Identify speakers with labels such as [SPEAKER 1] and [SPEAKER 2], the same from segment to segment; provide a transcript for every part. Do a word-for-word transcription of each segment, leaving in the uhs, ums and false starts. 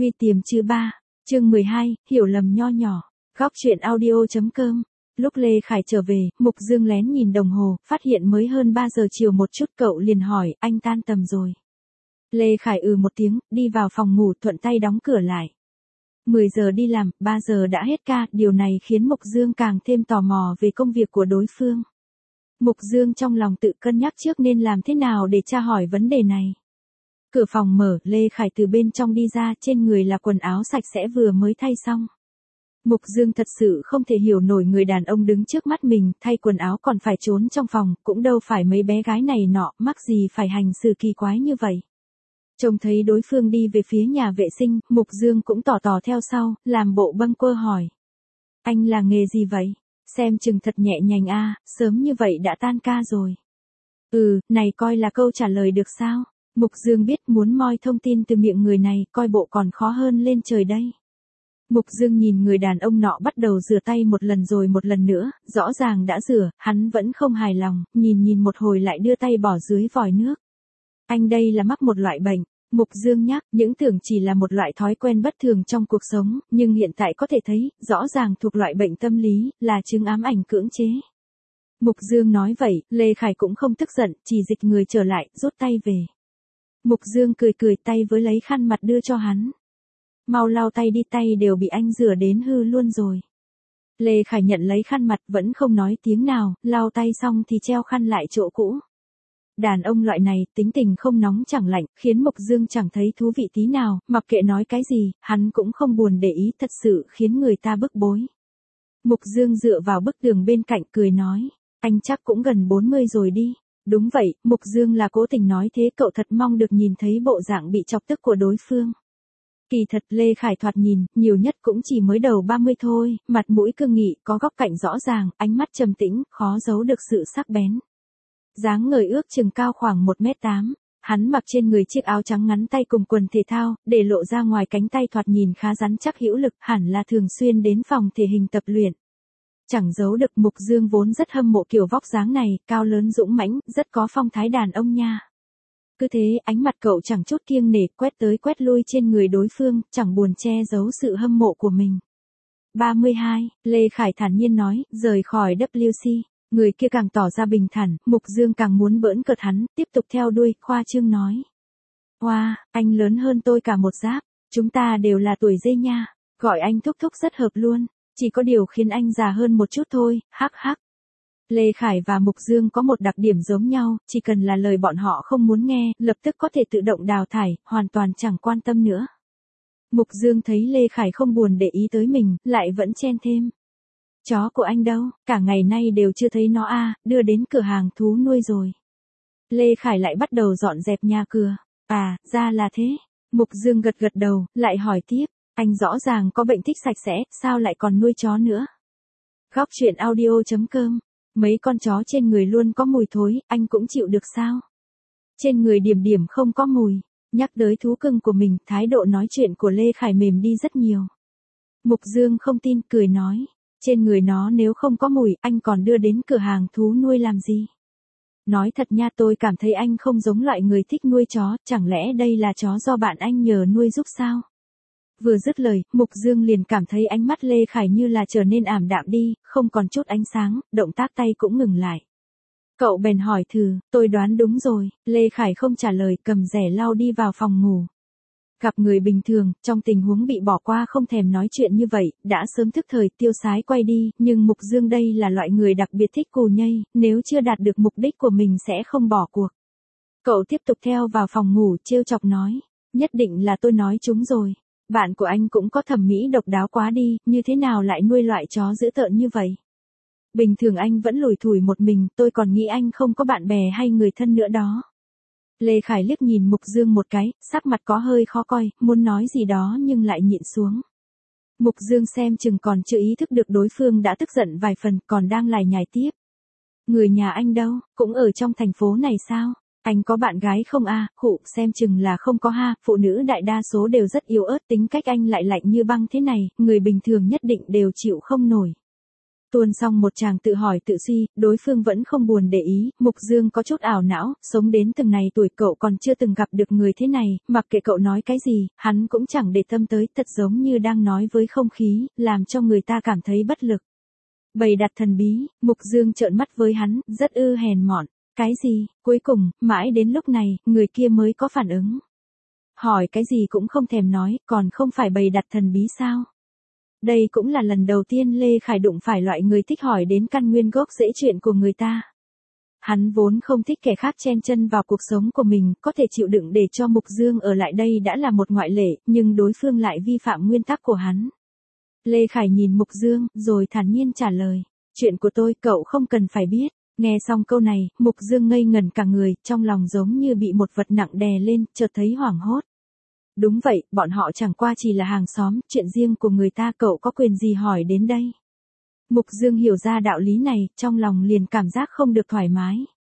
[SPEAKER 1] Huy tiềm chứ ba, chương mười hai, hiểu lầm nho nhỏ. Góc truyện audio.com. Lúc Lê Khải trở về, Mục Dương lén nhìn đồng hồ, phát hiện mới hơn ba giờ chiều một chút, cậu liền hỏi, anh tan tầm rồi. Lê Khải ừ một tiếng, đi vào phòng ngủ, thuận tay đóng cửa lại. mười giờ đi làm, ba giờ đã hết ca, điều này khiến Mục Dương càng thêm tò mò về công việc của đối phương. Mục Dương trong lòng tự cân nhắc trước nên làm thế nào để tra hỏi vấn đề này. Cửa phòng mở, Lê Khải từ bên trong đi ra, trên người là quần áo sạch sẽ vừa mới thay xong. Mục Dương thật sự không thể hiểu nổi người đàn ông đứng trước mắt mình, thay quần áo còn phải trốn trong phòng, cũng đâu phải mấy bé gái này nọ, mắc gì phải hành xử kỳ quái như vậy. Trông thấy đối phương đi về phía nhà vệ sinh, Mục Dương cũng tỏ tỏ theo sau, làm bộ bâng quơ hỏi. Anh là nghề gì vậy? Xem chừng thật nhẹ nhàng a, sớm như vậy đã tan ca rồi. Ừ, này coi là câu trả lời được sao? Mục Dương biết muốn moi thông tin từ miệng người này, coi bộ còn khó hơn lên trời đây. Mục Dương nhìn người đàn ông nọ bắt đầu rửa tay một lần rồi một lần nữa, rõ ràng đã rửa, hắn vẫn không hài lòng, nhìn nhìn một hồi lại đưa tay bỏ dưới vòi nước. Anh đây là mắc một loại bệnh. Mục Dương nhắc, những tưởng chỉ là một loại thói quen bất thường trong cuộc sống, nhưng hiện tại có thể thấy, rõ ràng thuộc loại bệnh tâm lý, là chứng ám ảnh cưỡng chế. Mục Dương nói vậy, Lê Khải cũng không tức giận, chỉ dịch người trở lại, rút tay về. Mục Dương cười cười, tay với lấy khăn mặt đưa cho hắn. Mau lau tay đi, tay đều bị anh rửa đến hư luôn rồi. Lê Khải nhận lấy khăn mặt, vẫn không nói tiếng nào, lau tay xong thì treo khăn lại chỗ cũ. Đàn ông loại này, tính tình không nóng chẳng lạnh, khiến Mục Dương chẳng thấy thú vị tí nào, mặc kệ nói cái gì, hắn cũng không buồn để ý, thật sự khiến người ta bức bối. Mục Dương dựa vào bức tường bên cạnh cười nói, anh chắc cũng gần bốn mươi rồi đi. Đúng vậy, Mục Dương là cố tình nói thế, cậu thật mong được nhìn thấy bộ dạng bị chọc tức của đối phương. Kỳ thật Lê Khải thoạt nhìn, nhiều nhất cũng chỉ mới đầu ba mươi thôi, mặt mũi cương nghị, có góc cạnh rõ ràng, ánh mắt trầm tĩnh, khó giấu được sự sắc bén. Dáng người ước chừng cao khoảng một mét tám, hắn mặc trên người chiếc áo trắng ngắn tay cùng quần thể thao, để lộ ra ngoài cánh tay thoạt nhìn khá rắn chắc hữu lực, hẳn là thường xuyên đến phòng thể hình tập luyện. Chẳng giấu được Mục Dương vốn rất hâm mộ kiểu vóc dáng này, cao lớn dũng mãnh, rất có phong thái đàn ông nha. Cứ thế, ánh mặt cậu chẳng chút kiêng nể, quét tới quét lui trên người đối phương, chẳng buồn che giấu sự hâm mộ của mình. ba mươi hai, Lê Khải thản nhiên nói, rời khỏi W C. Người kia càng tỏ ra bình thản, Mục Dương càng muốn bỡn cợt hắn, tiếp tục theo đuôi, khoa trương nói. Wow, anh lớn hơn tôi cả một giáp, chúng ta đều là tuổi dê nha, gọi anh thúc thúc rất hợp luôn, chỉ có điều khiến anh già hơn một chút thôi, hắc hắc. Lê Khải và Mục Dương có một đặc điểm giống nhau, chỉ cần là lời bọn họ không muốn nghe, lập tức có thể tự động đào thải, hoàn toàn chẳng quan tâm nữa. Mục Dương thấy Lê Khải không buồn để ý tới mình, lại vẫn chen thêm. Chó của anh đâu, cả ngày nay đều chưa thấy nó a, đưa đến cửa hàng thú nuôi rồi. Lê Khải lại bắt đầu dọn dẹp nhà cửa. À, ra là thế. Mục Dương gật gật đầu, lại hỏi tiếp, anh rõ ràng có bệnh thích sạch sẽ, sao lại còn nuôi chó nữa? Góc truyện audio.com. Mấy con chó trên người luôn có mùi thối, anh cũng chịu được sao? Trên người Điểm Điểm không có mùi. Nhắc tới thú cưng của mình, thái độ nói chuyện của Lê Khải mềm đi rất nhiều. Mục Dương không tin, cười nói. Trên người nó nếu không có mùi, anh còn đưa đến cửa hàng thú nuôi làm gì? Nói thật nha, tôi cảm thấy anh không giống loại người thích nuôi chó, chẳng lẽ đây là chó do bạn anh nhờ nuôi giúp sao? Vừa dứt lời, Mục Dương liền cảm thấy ánh mắt Lê Khải như là trở nên ảm đạm đi, không còn chút ánh sáng, động tác tay cũng ngừng lại. Cậu bèn hỏi thử, tôi đoán đúng rồi, Lê Khải không trả lời, cầm rẻ lau đi vào phòng ngủ. Gặp người bình thường, trong tình huống bị bỏ qua không thèm nói chuyện như vậy, đã sớm thức thời tiêu sái quay đi, nhưng Mục Dương đây là loại người đặc biệt thích cù nhây, nếu chưa đạt được mục đích của mình sẽ không bỏ cuộc. Cậu tiếp tục theo vào phòng ngủ, trêu chọc nói, nhất định là tôi nói chúng rồi, bạn của anh cũng có thẩm mỹ độc đáo quá đi, như thế nào lại nuôi loại chó dữ tợn như vậy? Bình thường anh vẫn lủi thủi một mình, tôi còn nghĩ anh không có bạn bè hay người thân nữa đó. Lê Khải liếc nhìn Mục Dương một cái, sắc mặt có hơi khó coi, muốn nói gì đó nhưng lại nhịn xuống. Mục Dương xem chừng còn chưa ý thức được đối phương đã tức giận vài phần, còn đang lải nhải tiếp. Người nhà anh đâu, cũng ở trong thành phố này sao? Anh có bạn gái không a? À? Khụ, xem chừng là không có ha, phụ nữ đại đa số đều rất yếu ớt, tính cách anh lại lạnh như băng thế này, người bình thường nhất định đều chịu không nổi. Tuôn xong một chàng tự hỏi tự suy, đối phương vẫn không buồn để ý, Mục Dương có chút ảo não, sống đến từng này tuổi cậu còn chưa từng gặp được người thế này, mặc kệ cậu nói cái gì, hắn cũng chẳng để tâm tới, thật giống như đang nói với không khí, làm cho người ta cảm thấy bất lực. Bày đặt thần bí, Mục Dương trợn mắt với hắn, rất ư hèn mọn. Cái gì? Cuối cùng, mãi đến lúc này, người kia mới có phản ứng. Hỏi cái gì cũng không thèm nói, còn không phải bày đặt thần bí sao? Đây cũng là lần đầu tiên Lê Khải đụng phải loại người thích hỏi đến căn nguyên gốc rễ chuyện của người ta. Hắn vốn không thích kẻ khác chen chân vào cuộc sống của mình, có thể chịu đựng để cho Mục Dương ở lại đây đã là một ngoại lệ, nhưng đối phương lại vi phạm nguyên tắc của hắn. Lê Khải nhìn Mục Dương, rồi thản nhiên trả lời. Chuyện của tôi cậu không cần phải biết. Nghe xong câu này, Mục Dương ngây ngẩn cả người, trong lòng giống như bị một vật nặng đè lên, chợt thấy hoảng hốt. Đúng vậy, bọn họ chẳng qua chỉ là hàng xóm, chuyện riêng của người ta cậu có quyền gì hỏi đến đây. Mục Dương hiểu ra đạo lý này, trong lòng liền cảm giác không được thoải mái.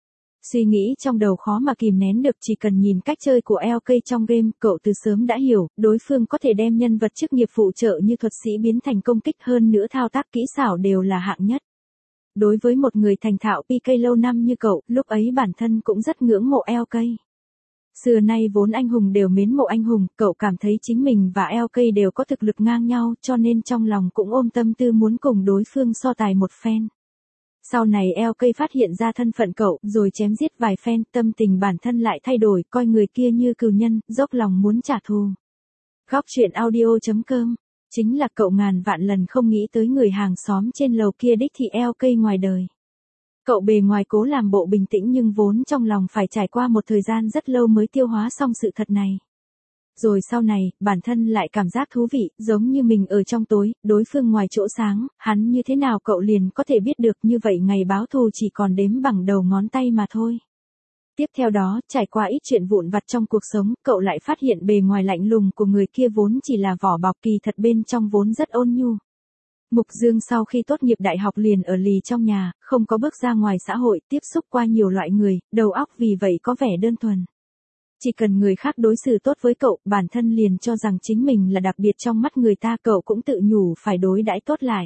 [SPEAKER 1] Suy nghĩ trong đầu khó mà kìm nén được, chỉ cần nhìn cách chơi của lờ ca trong game, cậu từ sớm đã hiểu, đối phương có thể đem nhân vật chức nghiệp phụ trợ như thuật sĩ biến thành công kích, hơn nữa thao tác kỹ xảo đều là hạng nhất. Đối với một người thành thạo pê ca lâu năm như cậu, lúc ấy bản thân cũng rất ngưỡng mộ lờ ca. Xưa nay vốn anh hùng đều mến mộ anh hùng, cậu cảm thấy chính mình và lờ ca đều có thực lực ngang nhau, cho nên trong lòng cũng ôm tâm tư muốn cùng đối phương so tài một phen. Sau này lờ ca phát hiện ra thân phận cậu, rồi chém giết vài phen, tâm tình bản thân lại thay đổi, coi người kia như cừu nhân, dốc lòng muốn trả thù. Góc truyện audio chấm com. Chính là cậu ngàn vạn lần không nghĩ tới người hàng xóm trên lầu kia đích thị lờ ca ngoài đời. Cậu bề ngoài cố làm bộ bình tĩnh nhưng vốn trong lòng phải trải qua một thời gian rất lâu mới tiêu hóa xong sự thật này. Rồi sau này, bản thân lại cảm giác thú vị, giống như mình ở trong tối, đối phương ngoài chỗ sáng, hắn như thế nào cậu liền có thể biết được, như vậy ngày báo thù chỉ còn đếm bằng đầu ngón tay mà thôi. Tiếp theo đó, trải qua ít chuyện vụn vặt trong cuộc sống, cậu lại phát hiện bề ngoài lạnh lùng của người kia vốn chỉ là vỏ bọc, kỳ thật bên trong vốn rất ôn nhu. Mục Dương sau khi tốt nghiệp đại học liền ở lì trong nhà, không có bước ra ngoài xã hội, tiếp xúc qua nhiều loại người, đầu óc vì vậy có vẻ đơn thuần. Chỉ cần người khác đối xử tốt với cậu, bản thân liền cho rằng chính mình là đặc biệt trong mắt người ta, cậu cũng tự nhủ phải đối đãi tốt lại.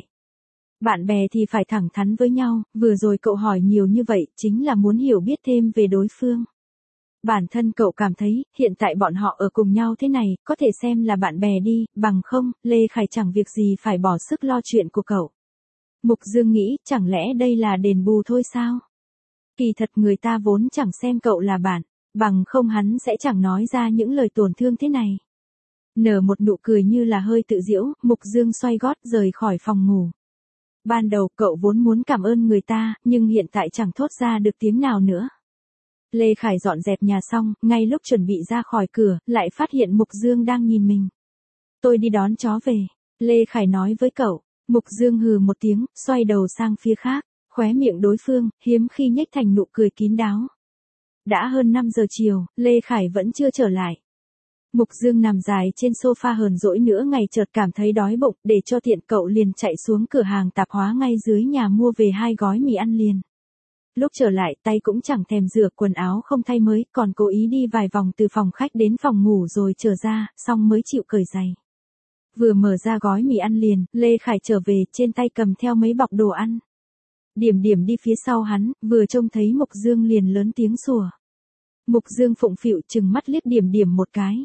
[SPEAKER 1] Bạn bè thì phải thẳng thắn với nhau, vừa rồi cậu hỏi nhiều như vậy, chính là muốn hiểu biết thêm về đối phương. Bản thân cậu cảm thấy, hiện tại bọn họ ở cùng nhau thế này, có thể xem là bạn bè đi, bằng không, Lê Khải chẳng việc gì phải bỏ sức lo chuyện của cậu. Mục Dương nghĩ, chẳng lẽ đây là đền bù thôi sao? Kỳ thật người ta vốn chẳng xem cậu là bạn, bằng không hắn sẽ chẳng nói ra những lời tổn thương thế này. Nở một nụ cười như là hơi tự giễu, Mục Dương xoay gót rời khỏi phòng ngủ. Ban đầu cậu vốn muốn cảm ơn người ta, nhưng hiện tại chẳng thốt ra được tiếng nào nữa. Lê Khải dọn dẹp nhà xong, ngay lúc chuẩn bị ra khỏi cửa, lại phát hiện Mục Dương đang nhìn mình. Tôi đi đón chó về, Lê Khải nói với cậu. Mục Dương hừ một tiếng, xoay đầu sang phía khác, khóe miệng đối phương, hiếm khi nhếch thành nụ cười kín đáo. Đã hơn năm giờ chiều, Lê Khải vẫn chưa trở lại. Mục Dương nằm dài trên sofa hờn dỗi nữa ngày, chợt cảm thấy đói bụng, để cho tiện cậu liền chạy xuống cửa hàng tạp hóa ngay dưới nhà mua về hai gói mì ăn liền. Lúc trở lại, tay cũng chẳng thèm rửa, quần áo không thay mới, còn cố ý đi vài vòng từ phòng khách đến phòng ngủ rồi trở ra, xong mới chịu cởi giày. Vừa mở ra gói mì ăn liền, Lê Khải trở về, trên tay cầm theo mấy bọc đồ ăn. Điểm Điểm đi phía sau hắn, vừa trông thấy Mục Dương liền lớn tiếng sủa. Mục Dương phụng phịu chừng mắt liếc Điểm Điểm một cái.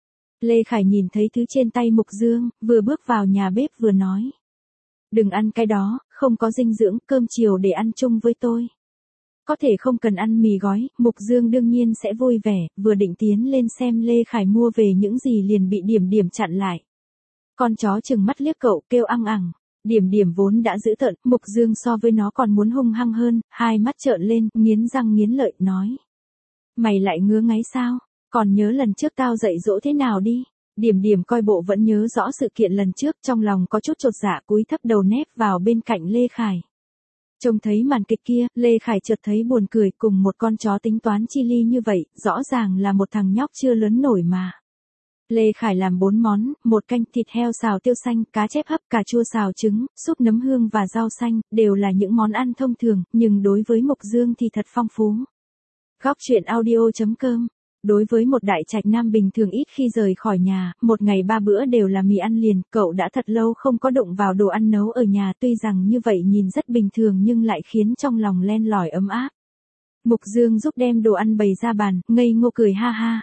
[SPEAKER 1] Lê Khải nhìn thấy thứ trên tay Mục Dương, vừa bước vào nhà bếp vừa nói. Đừng ăn cái đó, không có dinh dưỡng, cơm chiều để ăn chung với tôi. Có thể không cần ăn mì gói, Mục Dương đương nhiên sẽ vui vẻ, vừa định tiến lên xem Lê Khải mua về những gì liền bị Điểm Điểm chặn lại. Con chó chừng mắt liếc cậu, kêu ăng ẳng. Điểm Điểm vốn đã dữ tợn, Mục Dương so với nó còn muốn hung hăng hơn, hai mắt trợn lên, nghiến răng nghiến lợi, nói. Mày lại ngứa ngáy sao? Còn nhớ lần trước tao dạy dỗ thế nào đi? Điểm Điểm coi bộ vẫn nhớ rõ sự kiện lần trước, trong lòng có chút chột dạ, cúi thấp đầu nép vào bên cạnh Lê Khải. Trông thấy màn kịch kia, Lê Khải chợt thấy buồn cười, cùng một con chó tính toán chi ly như vậy, rõ ràng là một thằng nhóc chưa lớn nổi mà. Lê Khải làm bốn món, một canh thịt heo xào tiêu xanh, cá chép hấp, cà chua xào trứng, súp nấm hương và rau xanh, đều là những món ăn thông thường, nhưng đối với Mục Dương thì thật phong phú. Góc truyện audio chấm com Đối với một đại trạch nam bình thường ít khi rời khỏi nhà, một ngày ba bữa đều là mì ăn liền, cậu đã thật lâu không có đụng vào đồ ăn nấu ở nhà, tuy rằng như vậy nhìn rất bình thường nhưng lại khiến trong lòng len lỏi ấm áp. Mục Dương giúp đem đồ ăn bày ra bàn, ngây ngô cười ha ha.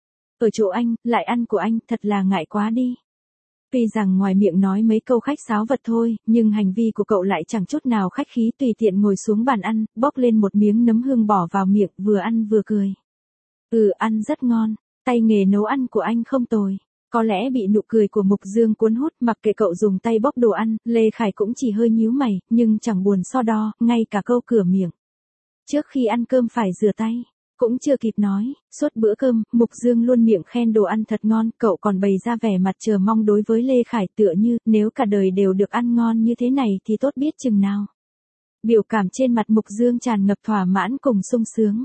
[SPEAKER 1] Ở chỗ anh, lại ăn của anh, thật là ngại quá đi. Tuy rằng ngoài miệng nói mấy câu khách sáo vật thôi, nhưng hành vi của cậu lại chẳng chút nào khách khí, tùy tiện ngồi xuống bàn ăn, bóc lên một miếng nấm hương bỏ vào miệng, vừa ăn vừa cười. Ừ, ăn rất ngon, tay nghề nấu ăn của anh không tồi. Có lẽ bị nụ cười của Mục Dương cuốn hút, mặc kệ cậu dùng tay bóc đồ ăn, Lê Khải cũng chỉ hơi nhíu mày, nhưng chẳng buồn so đo, ngay cả câu cửa miệng. Trước khi ăn cơm phải rửa tay. Cũng chưa kịp nói, suốt bữa cơm, Mục Dương luôn miệng khen đồ ăn thật ngon, cậu còn bày ra vẻ mặt chờ mong đối với Lê Khải, tựa như, nếu cả đời đều được ăn ngon như thế này thì tốt biết chừng nào. Biểu cảm trên mặt Mục Dương tràn ngập thỏa mãn cùng sung sướng.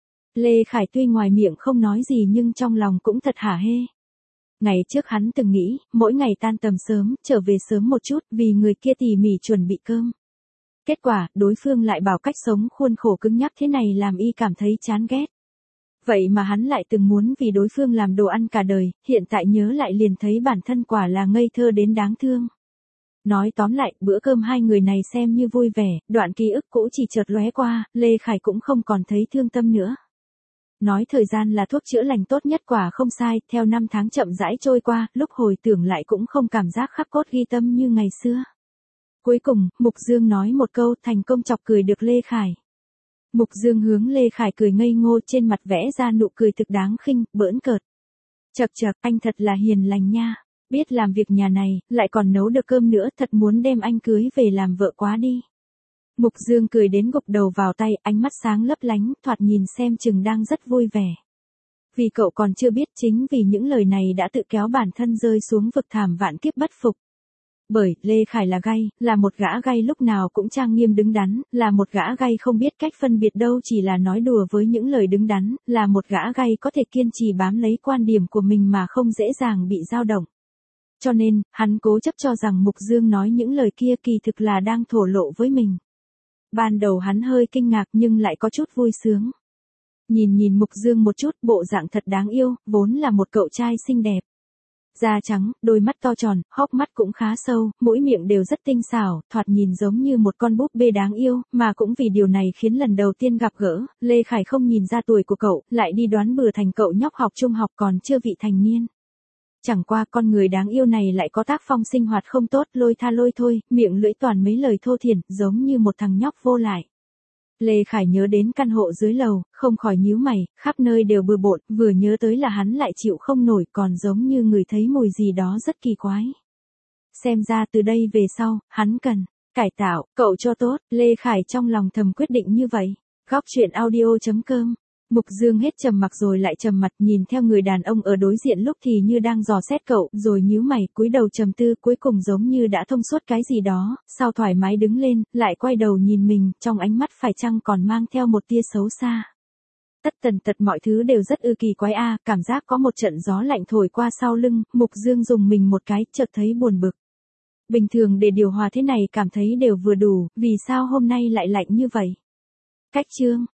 [SPEAKER 1] Lê Khải tuy ngoài miệng không nói gì nhưng trong lòng cũng thật hả hê. Ngày trước hắn từng nghĩ, mỗi ngày tan tầm sớm, trở về sớm một chút vì người kia tỉ mỉ chuẩn bị cơm. Kết quả, đối phương lại bảo cách sống khuôn khổ cứng nhắc thế này làm y cảm thấy chán ghét. Vậy mà hắn lại từng muốn vì đối phương làm đồ ăn cả đời, hiện tại nhớ lại liền thấy bản thân quả là ngây thơ đến đáng thương. Nói tóm lại, bữa cơm hai người này xem như vui vẻ, đoạn ký ức cũ chỉ chợt lóe qua, Lê Khải cũng không còn thấy thương tâm nữa. Nói thời gian là thuốc chữa lành tốt nhất quả không sai, theo năm tháng chậm rãi trôi qua, lúc hồi tưởng lại cũng không cảm giác khắc cốt ghi tâm như ngày xưa. Cuối cùng, Mục Dương nói một câu thành công chọc cười được Lê Khải. Mục Dương hướng Lê Khải cười ngây ngô, trên mặt vẽ ra nụ cười thực đáng khinh, bỡn cợt. Chậc chậc, anh thật là hiền lành nha, biết làm việc nhà này, lại còn nấu được cơm nữa, thật muốn đem anh cưới về làm vợ quá đi. Mục Dương cười đến gục đầu vào tay, ánh mắt sáng lấp lánh, thoạt nhìn xem chừng đang rất vui vẻ. Vì cậu còn chưa biết chính vì những lời này đã tự kéo bản thân rơi xuống vực thảm vạn kiếp bất phục. Bởi, Lê Khải là gay, là một gã gay lúc nào cũng trang nghiêm đứng đắn, là một gã gay không biết cách phân biệt đâu chỉ là nói đùa với những lời đứng đắn, là một gã gay có thể kiên trì bám lấy quan điểm của mình mà không dễ dàng bị dao động. Cho nên, hắn cố chấp cho rằng Mục Dương nói những lời kia kỳ thực là đang thổ lộ với mình. Ban đầu hắn hơi kinh ngạc nhưng lại có chút vui sướng. Nhìn nhìn Mục Dương một chút, bộ dạng thật đáng yêu, vốn là một cậu trai xinh đẹp. Da trắng, đôi mắt to tròn, hốc mắt cũng khá sâu, mũi miệng đều rất tinh xảo, thoạt nhìn giống như một con búp bê đáng yêu, mà cũng vì điều này khiến lần đầu tiên gặp gỡ, Lê Khải không nhìn ra tuổi của cậu, lại đi đoán bừa thành cậu nhóc học trung học còn chưa vị thành niên. Chẳng qua con người đáng yêu này lại có tác phong sinh hoạt không tốt, lôi tha lôi thôi, miệng lưỡi toàn mấy lời thô thiển, giống như một thằng nhóc vô lại. Lê Khải nhớ đến căn hộ dưới lầu, không khỏi nhíu mày, khắp nơi đều bừa bộn, vừa nhớ tới là hắn lại chịu không nổi, còn giống như người thấy mùi gì đó rất kỳ quái. Xem ra từ đây về sau, hắn cần cải tạo, cậu cho tốt, Lê Khải trong lòng thầm quyết định như vậy. Góc truyện audio chấm com. Mục Dương hết trầm mặc rồi lại trầm mặt, nhìn theo người đàn ông ở đối diện lúc thì như đang dò xét cậu, rồi nhíu mày, cúi đầu trầm tư, cuối cùng giống như đã thông suốt cái gì đó, sau thoải mái đứng lên, lại quay đầu nhìn mình, trong ánh mắt phải chăng còn mang theo một tia xấu xa. Tất tần tật mọi thứ đều rất ư kỳ quái a, cảm giác có một trận gió lạnh thổi qua sau lưng, Mục Dương dùng mình một cái, chợt thấy buồn bực. Bình thường để điều hòa thế này cảm thấy đều vừa đủ, vì sao hôm nay lại lạnh như vậy? Cách chương